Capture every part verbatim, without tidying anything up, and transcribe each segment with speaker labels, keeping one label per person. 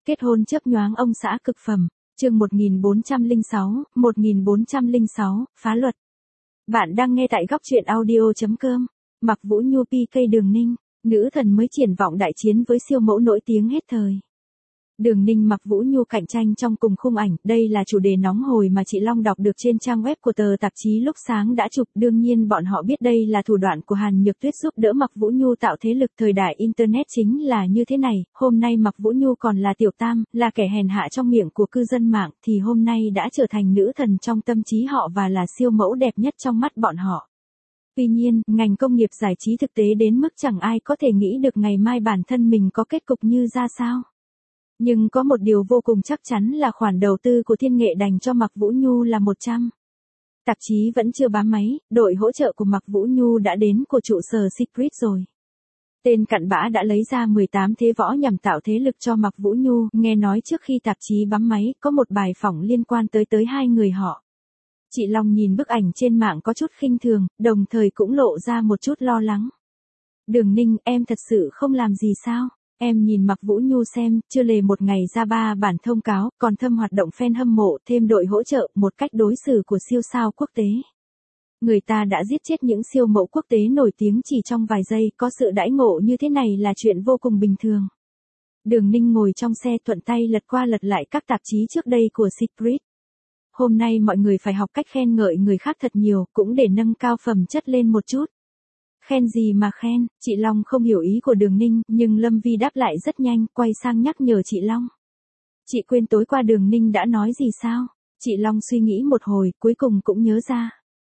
Speaker 1: Kết hôn chớp nhoáng ông xã cực phẩm. Chương một nghìn bốn trăm lẻ sáu, một nghìn bốn trăm lẻ sáu, phá luật. Bạn đang nghe tại góc truyện audio chấm com. Mặc Vũ Nhu pê ca Đường Ninh, nữ thần mới triển vọng đại chiến với siêu mẫu nổi tiếng hết thời. Đường Ninh Mặc Vũ Nhu cạnh tranh trong cùng khung ảnh, đây là chủ đề nóng hổi mà chị Long đọc được trên trang web của tờ tạp chí lúc sáng đã chụp. Đương nhiên bọn họ biết đây là thủ đoạn của Hàn Nhược Tuyết giúp đỡ Mặc Vũ Nhu tạo thế lực. Thời đại Internet chính là như thế này, hôm nay Mặc Vũ Nhu còn là tiểu tam, là kẻ hèn hạ trong miệng của cư dân mạng, thì hôm nay đã trở thành nữ thần trong tâm trí họ và là siêu mẫu đẹp nhất trong mắt bọn họ. Tuy nhiên, ngành công nghiệp giải trí thực tế đến mức chẳng ai có thể nghĩ được ngày mai bản thân mình có kết cục như ra sao. Nhưng có một điều vô cùng chắc chắn là khoản đầu tư của Thiên Nghệ dành cho Mặc Vũ Nhu là một trăm. Tạp chí vẫn chưa bám máy, đội hỗ trợ của Mặc Vũ Nhu đã đến của trụ sở Secret rồi. Tên cặn bã đã lấy ra mười tám thế võ nhằm tạo thế lực cho Mặc Vũ Nhu. Nghe nói trước khi tạp chí bám máy, có một bài phỏng liên quan tới tới hai người họ. Chị Long nhìn bức ảnh trên mạng có chút khinh thường, đồng thời cũng lộ ra một chút lo lắng. Đường Ninh, em thật sự không làm gì sao? Em nhìn Mặc Vũ Nhu xem, chưa lề một ngày ra ba bản thông cáo, còn thâm hoạt động fan hâm mộ, thêm đội hỗ trợ, một cách đối xử của siêu sao quốc tế. Người ta đã giết chết những siêu mẫu quốc tế nổi tiếng chỉ trong vài giây, có sự đãi ngộ như thế này là chuyện vô cùng bình thường. Đường Ninh ngồi trong xe thuận tay lật qua lật lại các tạp chí trước đây của Secret. Hôm nay mọi người phải học cách khen ngợi người khác thật nhiều, cũng để nâng cao phẩm chất lên một chút. Khen gì mà khen, chị Long không hiểu ý của Đường Ninh, nhưng Lâm Vi đáp lại rất nhanh, quay sang nhắc nhở chị Long. Chị quên tối qua Đường Ninh đã nói gì sao? Chị Long suy nghĩ một hồi, cuối cùng cũng nhớ ra.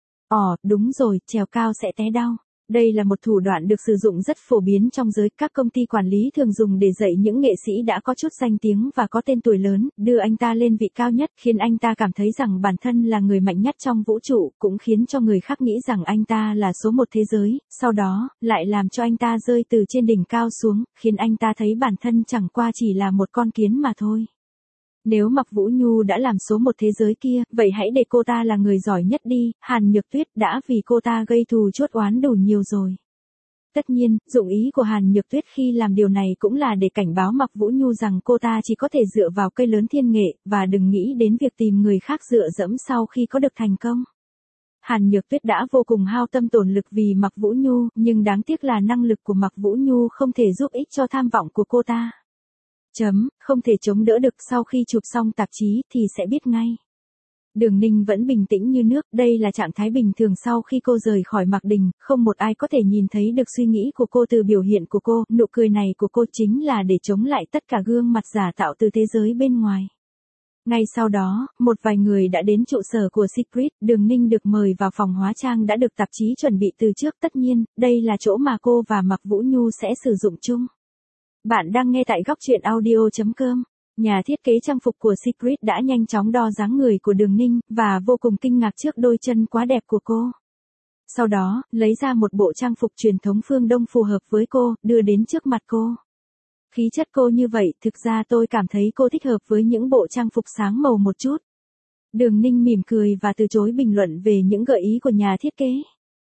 Speaker 1: Ồ, đúng rồi, trèo cao sẽ té đau. Đây là một thủ đoạn được sử dụng rất phổ biến trong giới, các công ty quản lý thường dùng để dạy những nghệ sĩ đã có chút danh tiếng và có tên tuổi lớn, đưa anh ta lên vị cao nhất, khiến anh ta cảm thấy rằng bản thân là người mạnh nhất trong vũ trụ, cũng khiến cho người khác nghĩ rằng anh ta là số một thế giới, sau đó, lại làm cho anh ta rơi từ trên đỉnh cao xuống, khiến anh ta thấy bản thân chẳng qua chỉ là một con kiến mà thôi. Nếu Mặc Vũ Nhu đã làm số một thế giới kia, vậy hãy để cô ta là người giỏi nhất đi. Hàn Nhược Tuyết đã vì cô ta gây thù chuốc oán đủ nhiều rồi. Tất nhiên, dụng ý của Hàn Nhược Tuyết khi làm điều này cũng là để cảnh báo Mặc Vũ Nhu rằng cô ta chỉ có thể dựa vào cây lớn Thiên Nghệ, và đừng nghĩ đến việc tìm người khác dựa dẫm sau khi có được thành công. Hàn Nhược Tuyết đã vô cùng hao tâm tổn lực vì Mặc Vũ Nhu, nhưng đáng tiếc là năng lực của Mặc Vũ Nhu không thể giúp ích cho tham vọng của cô ta. Chấm, không thể chống đỡ được, sau khi chụp xong tạp chí thì sẽ biết ngay. Đường Ninh vẫn bình tĩnh như nước, đây là trạng thái bình thường sau khi cô rời khỏi Mạc Đình, không một ai có thể nhìn thấy được suy nghĩ của cô từ biểu hiện của cô, nụ cười này của cô chính là để chống lại tất cả gương mặt giả tạo từ thế giới bên ngoài. Ngay sau đó, một vài người đã đến trụ sở của Secret, Đường Ninh được mời vào phòng hóa trang đã được tạp chí chuẩn bị từ trước, tất nhiên, đây là chỗ mà cô và Mặc Vũ Nhu sẽ sử dụng chung. Bạn đang nghe tại góc truyện audio chấm com. Nhà thiết kế trang phục của Secret đã nhanh chóng đo dáng người của Đường Ninh, và vô cùng kinh ngạc trước đôi chân quá đẹp của cô. Sau đó, lấy ra một bộ trang phục truyền thống phương Đông phù hợp với cô, đưa đến trước mặt cô. Khí chất cô như vậy, thực ra tôi cảm thấy cô thích hợp với những bộ trang phục sáng màu một chút. Đường Ninh mỉm cười và từ chối bình luận về những gợi ý của nhà thiết kế.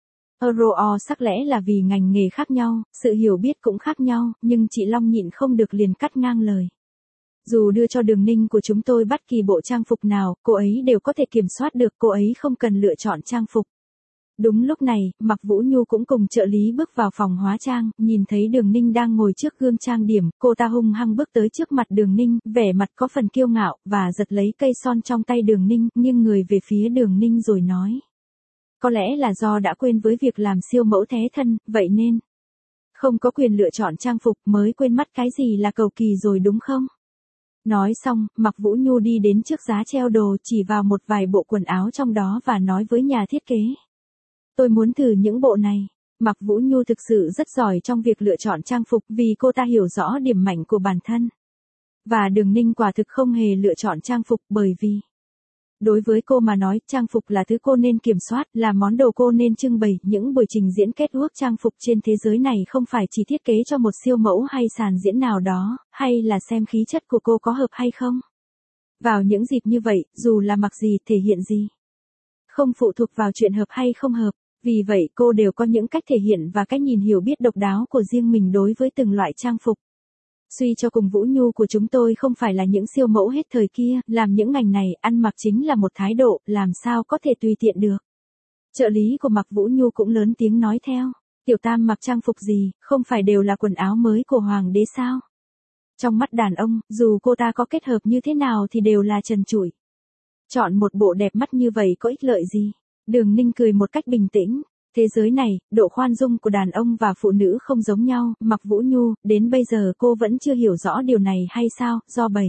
Speaker 1: Euro sắc lẽ là vì ngành nghề khác nhau, sự hiểu biết cũng khác nhau, nhưng chị Long nhịn không được liền cắt ngang lời. Dù đưa cho Đường Ninh của chúng tôi bất kỳ bộ trang phục nào, cô ấy đều có thể kiểm soát được, cô ấy không cần lựa chọn trang phục. Đúng lúc này, Mặc Vũ Nhu cũng cùng trợ lý bước vào phòng hóa trang, nhìn thấy Đường Ninh đang ngồi trước gương trang điểm, cô ta hung hăng bước tới trước mặt Đường Ninh, vẻ mặt có phần kiêu ngạo, và giật lấy cây son trong tay Đường Ninh, nghiêng người về phía Đường Ninh rồi nói. Có lẽ là do đã quên với việc làm siêu mẫu thế thân, vậy nên không có quyền lựa chọn trang phục mới quên mất cái gì là cầu kỳ rồi đúng không? Nói xong, Mặc Vũ Nhu đi đến trước giá treo đồ, chỉ vào một vài bộ quần áo trong đó và nói với nhà thiết kế. Tôi muốn thử những bộ này. Mặc Vũ Nhu thực sự rất giỏi trong việc lựa chọn trang phục vì cô ta hiểu rõ điểm mạnh của bản thân. Và Đường Ninh quả thực không hề lựa chọn trang phục bởi vì đối với cô mà nói, trang phục là thứ cô nên kiểm soát, là món đồ cô nên trưng bày. Những buổi trình diễn catwalk trang phục trên thế giới này không phải chỉ thiết kế cho một siêu mẫu hay sàn diễn nào đó, hay là xem khí chất của cô có hợp hay không. Vào những dịp như vậy, dù là mặc gì, thể hiện gì, không phụ thuộc vào chuyện hợp hay không hợp. Vì vậy cô đều có những cách thể hiện và cách nhìn hiểu biết độc đáo của riêng mình đối với từng loại trang phục. Suy cho cùng Vũ Nhu của chúng tôi không phải là những siêu mẫu hết thời kia, làm những ngành này, ăn mặc chính là một thái độ, làm sao có thể tùy tiện được. Trợ lý của Mạc Vũ Nhu cũng lớn tiếng nói theo. Tiểu Tam mặc trang phục gì, không phải đều là quần áo mới của Hoàng đế sao? Trong mắt đàn ông, dù cô ta có kết hợp như thế nào thì đều là trần trụi. Chọn một bộ đẹp mắt như vậy có ích lợi gì? Đường Ninh cười một cách bình tĩnh. Thế giới này, độ khoan dung của đàn ông và phụ nữ không giống nhau, Mạc Vũ Nhu, đến bây giờ cô vẫn chưa hiểu rõ điều này hay sao, do bầy.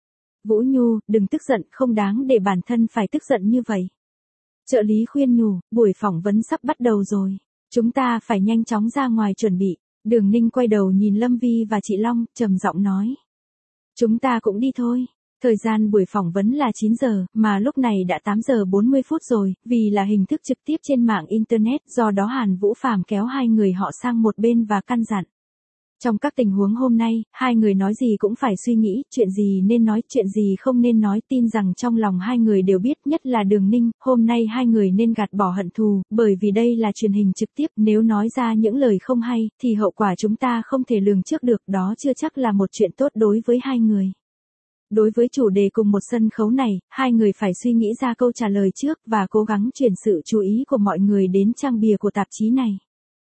Speaker 1: Vũ Nhu, đừng tức giận, không đáng để bản thân phải tức giận như vậy. Trợ lý khuyên nhủ, buổi phỏng vấn sắp bắt đầu rồi. Chúng ta phải nhanh chóng ra ngoài chuẩn bị. Đường Ninh quay đầu nhìn Lâm Vi và chị Long, trầm giọng nói. Chúng ta cũng đi thôi. Thời gian buổi phỏng vấn là chín giờ, mà lúc này đã tám giờ bốn mươi phút rồi, vì là hình thức trực tiếp trên mạng Internet, do đó Hàn Vũ Phàm kéo hai người họ sang một bên và căn dặn. Trong các tình huống hôm nay, hai người nói gì cũng phải suy nghĩ, chuyện gì nên nói, chuyện gì không nên nói, tin rằng trong lòng hai người đều biết, nhất là Đường Ninh, hôm nay hai người nên gạt bỏ hận thù, bởi vì đây là truyền hình trực tiếp, nếu nói ra những lời không hay, thì hậu quả chúng ta không thể lường trước được, đó chưa chắc là một chuyện tốt đối với hai người. Đối với chủ đề cùng một sân khấu này, hai người phải suy nghĩ ra câu trả lời trước và cố gắng chuyển sự chú ý của mọi người đến trang bìa của tạp chí này.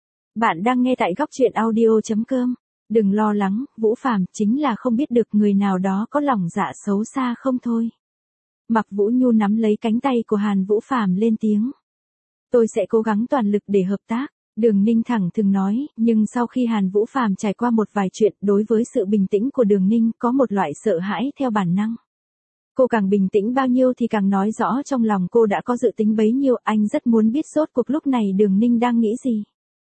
Speaker 1: Bạn đang nghe tại góc truyện audio chấm com. Đừng lo lắng, Vũ Phàm chính là không biết được người nào đó có lòng dạ xấu xa không thôi. Mạc Vũ Nhu nắm lấy cánh tay của Hàn Vũ Phàm lên tiếng. Tôi sẽ cố gắng toàn lực để hợp tác. Đường Ninh thẳng thừng nói, nhưng sau khi Hàn Vũ Phàm trải qua một vài chuyện, đối với sự bình tĩnh của Đường Ninh có một loại sợ hãi theo bản năng. Cô càng bình tĩnh bao nhiêu thì càng nói rõ trong lòng cô đã có dự tính bấy nhiêu, anh rất muốn biết rốt cuộc lúc này Đường Ninh đang nghĩ gì.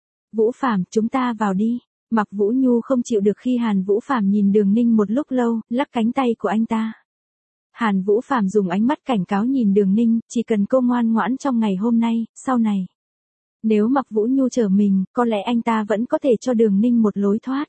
Speaker 1: Vũ Phàm, chúng ta vào đi. Mạc Vũ Nhu không chịu được khi Hàn Vũ Phàm nhìn Đường Ninh một lúc lâu, lắc cánh tay của anh ta. Hàn Vũ Phàm dùng ánh mắt cảnh cáo nhìn Đường Ninh, chỉ cần cô ngoan ngoãn trong ngày hôm nay, sau này. Nếu Mạc Vũ Nhu chờ mình, có lẽ anh ta vẫn có thể cho Đường Ninh một lối thoát.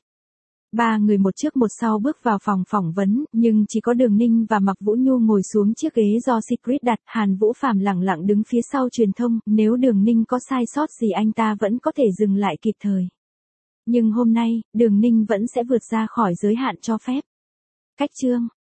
Speaker 1: Ba người một trước một sau bước vào phòng phỏng vấn, nhưng chỉ có Đường Ninh và Mạc Vũ Nhu ngồi xuống chiếc ghế do Secret đặt, Hàn Vũ Phàm lẳng lặng đứng phía sau truyền thông, nếu Đường Ninh có sai sót gì anh ta vẫn có thể dừng lại kịp thời. Nhưng hôm nay, Đường Ninh vẫn sẽ vượt ra khỏi giới hạn cho phép. Cách chương